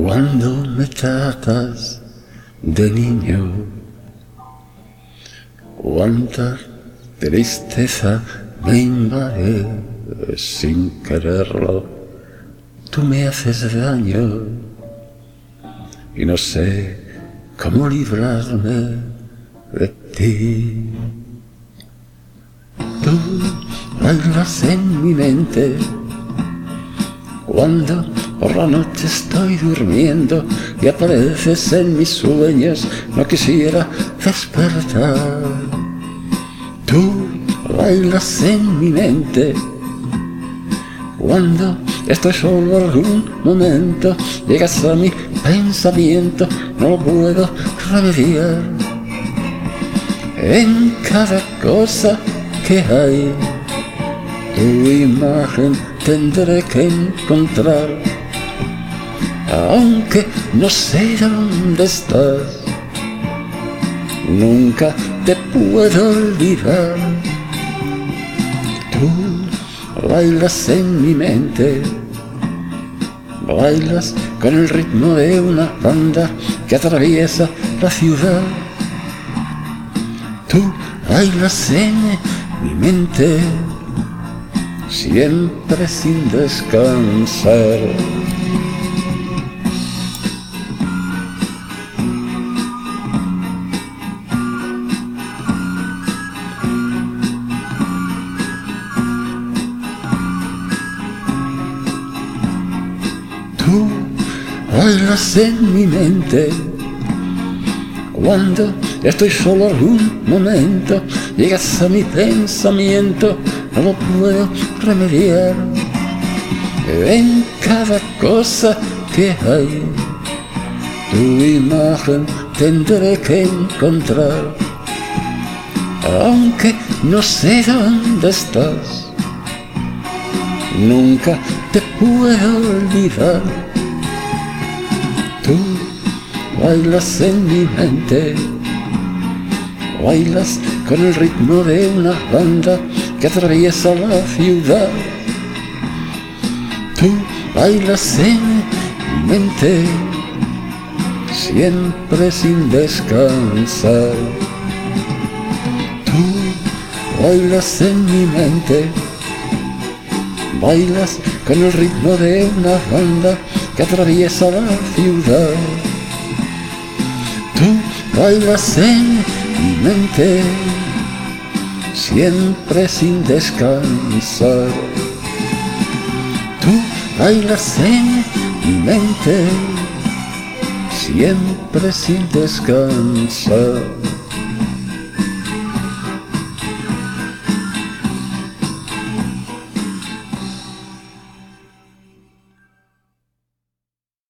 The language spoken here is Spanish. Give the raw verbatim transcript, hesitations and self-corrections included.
Cuando me tratas de niño, cuánta tristeza me invade sin quererlo. Tú me haces daño y no sé cómo librarme de ti. Tú bailas en mi mente cuando por la noche estoy durmiendo y apareces en mis sueños, no quisiera despertar. Tú bailas en mi mente cuando estoy solo algún momento, llegas a mi pensamiento, no lo puedo remediar. En cada cosa que hay, tu imagen tendré que encontrar, aunque no sé dónde estás, nunca te puedo olvidar. Tú bailas en mi mente, bailas con el ritmo de una banda que atraviesa la ciudad. Tú bailas en mi mente, siempre sin descansar. Tú bailas en mi mente cuando estoy solo algún momento, llegas a mi pensamiento, no lo puedo remediar. En cada cosa que hay, tu imagen tendré que encontrar, aunque no sé dónde estás, nunca te puedo olvidar. Tú bailas en mi mente, bailas con el ritmo de una banda que atraviesa la ciudad. Tú bailas en mi mente, siempre sin descansar. Tú bailas en mi mente, bailas con el ritmo de una banda que atraviesa la ciudad. Tú bailas en mi mente, siempre sin descansar. Tú bailas en mi mente, siempre sin descansar.